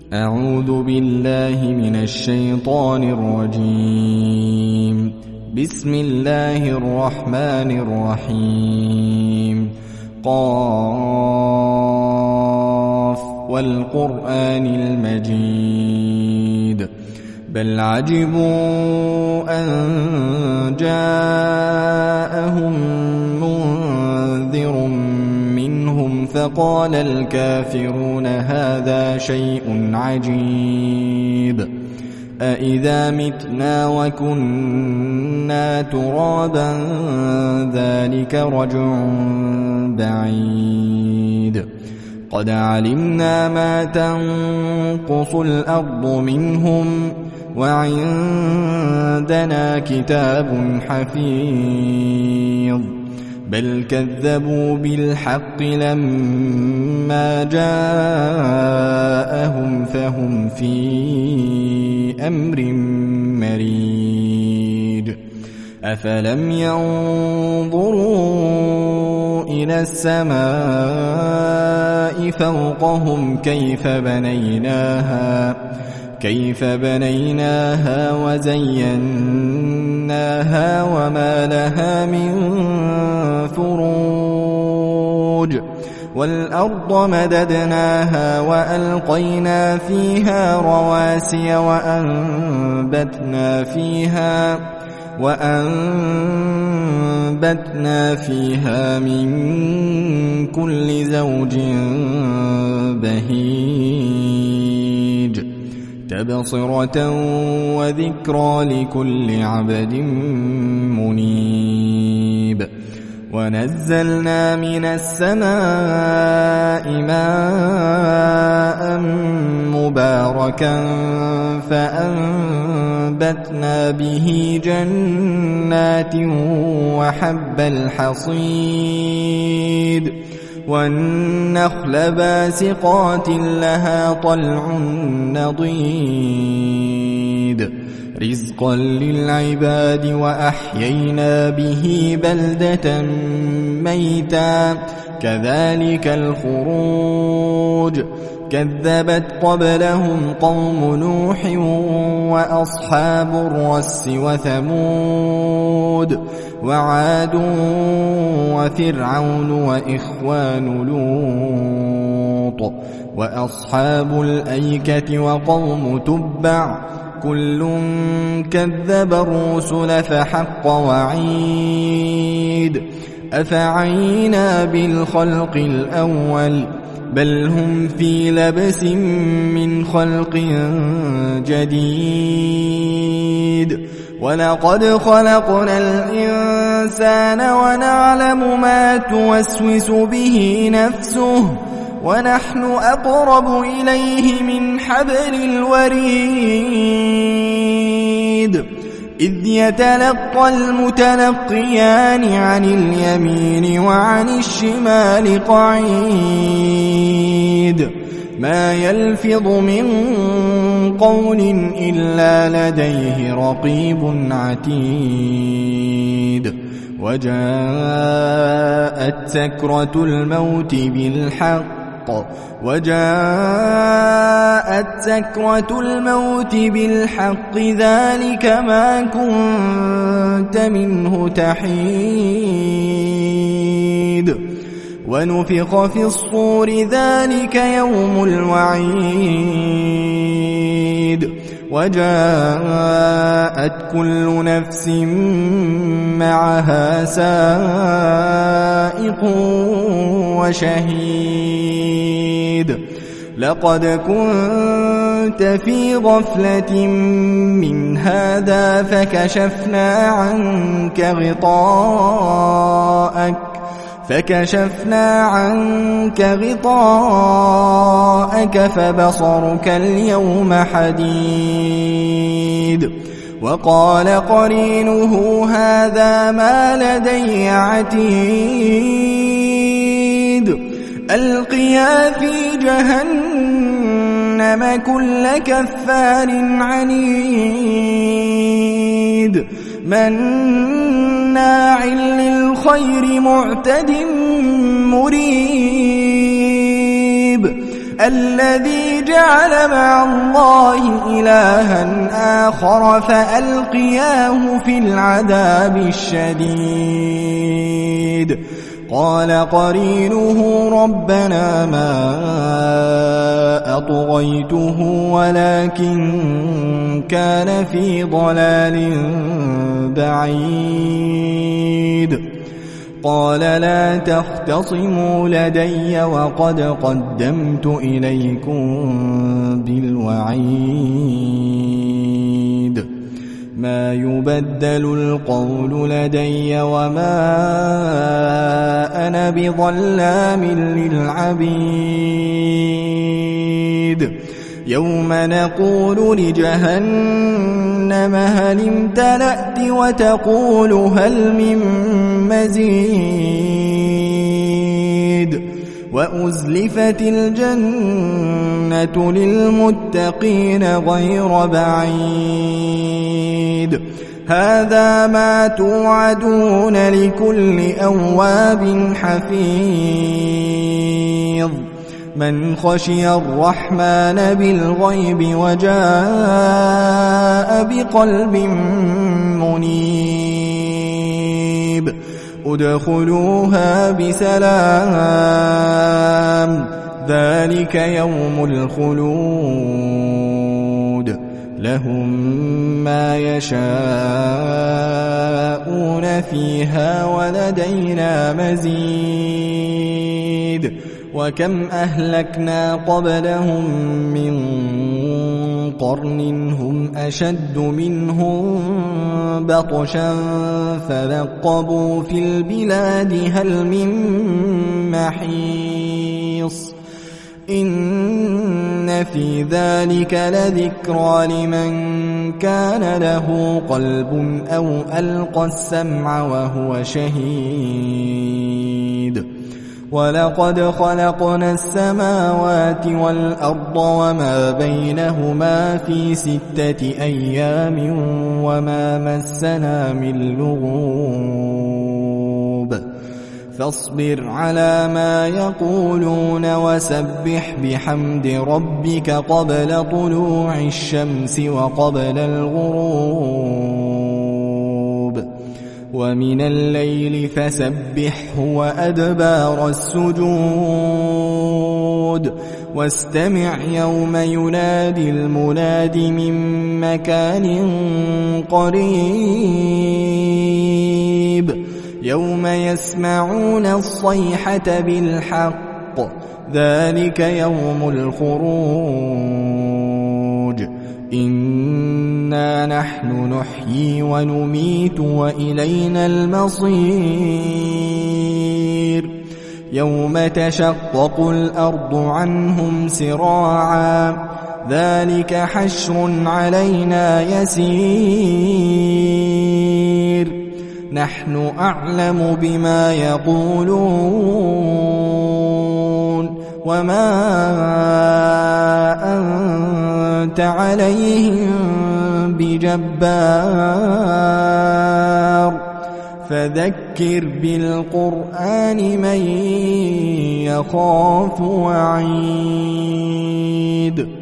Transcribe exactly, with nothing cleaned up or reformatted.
أعوذ بالله من الشيطان الرجيم. بسم الله الرحمن الرحيم. قاف والقرآن المجيد. بل عجبوا أن جاءهم منذر منهم فقال الكافرون هذا شيء عجيب. أإذا متنا وكنا ترابا ذلك رجع بعيد. قد علمنا ما تنقص الأرض منهم وعندنا كتاب حفيظ. بل كذبوا بالحق لما جاءهم فهم في أمر مريج. أفلم ينظروا إلى السماء فوقهم كيف بنيناها كيف بنيناها وزيناها وما لها من فروج. والأرض مددناها وألقينا فيها رواسي وأنبتنا فيها وأنبتنا فيها من كل زوج بهيج تبصرة وذكرى لكل عبد منيب. ونزلنا من السماء ماء مباركا فأنبتنا به جنات وحب الحصيد والنخل باسقات لها طلع نضيد رزقا للعباد وأحيينا به بلدة ميتا كذلك الخروج. كذبت قبلهم قوم نوح وأصحاب الرس وثمود وعاد وفرعون وإخوان لوط وأصحاب الأيكة وقوم تبع كل كذب الرسل فحق وعيد. أفعينا بالخلق الأول بل هم في لبس من خلق جديد. ولقد خلقنا الإنسان ونعلم ما توسوس به نفسه ونحن أقرب إليه من حبل الوريد. إذ يتلقى المتلقيان عن اليمين وعن الشمال قعيد. ما يلفظ من قول إلا لديه رقيب عتيد. وجاءت سكرة الموت بالحق وجاءت سكرة الموت بالحق ذلك ما كنت منه تحيد. ونفخ في الصور ذلك يوم الوعيد. وجاءت كل نفس معها سائق وشهيد. لقد كنت في غفلة من هذا فكشفنا عنك غطاءك فكشفنا عنك غطاءك فبصرك اليوم حديد. وقال قرينه هذا ما لدي عتيد. ألقيا في جهنم كل كفار عنيد مناع للخير معتد مريب. الذي جعل مع الله إلها آخر فألقياه في العذاب الشديد قال قرينه ربنا ما أطغيته ولكن كان في ضلال بعيد قال لا تختصموا لدي وقد قدمت إليكم بالوعيد ما يبدل القول لدي وما أنا بظلام للعبيد يوم نقول لجهنم هل امتلأت وتقول هل من مزيد وأزلفت الجنة للمتقين غير بعيد هذا ما توعدون لكل أواب حفيظ من خشي الرحمن بالغيب وجاء بقلب منيب ادخلوها بسلام ذلك يوم الخلود لهم ما يشاءون فيها ولدينا مزيد وكم أهلكنا قبلهم من قرن هم أشد منهم بطشا فنقبوا في البلاد هل من محيص إن في ذلك لذكرى لمن كان له قلب أو ألقى السمع وهو شهيد ولقد خلقنا السماوات والأرض وما بينهما في ستة أيام وما مسنا من لغوب فاصبر على ما يقولون وسبح بحمد ربك قبل طلوع الشمس وقبل الغروب ومن الليل فسبحه وأدبار السجود واستمع يوم ينادي المناد من مكان قريب يوم يسمعون الصيحة بالحق ذلك يوم الخروج إنا نحن نحيي ونميت وإلينا المصير يوم تشقق الأرض عنهم سراعا ذلك حشر علينا يسير نحن أعلم بما يقولون وما أنت عليهم بجبار فذكر بالقرآن من يخاف وعيد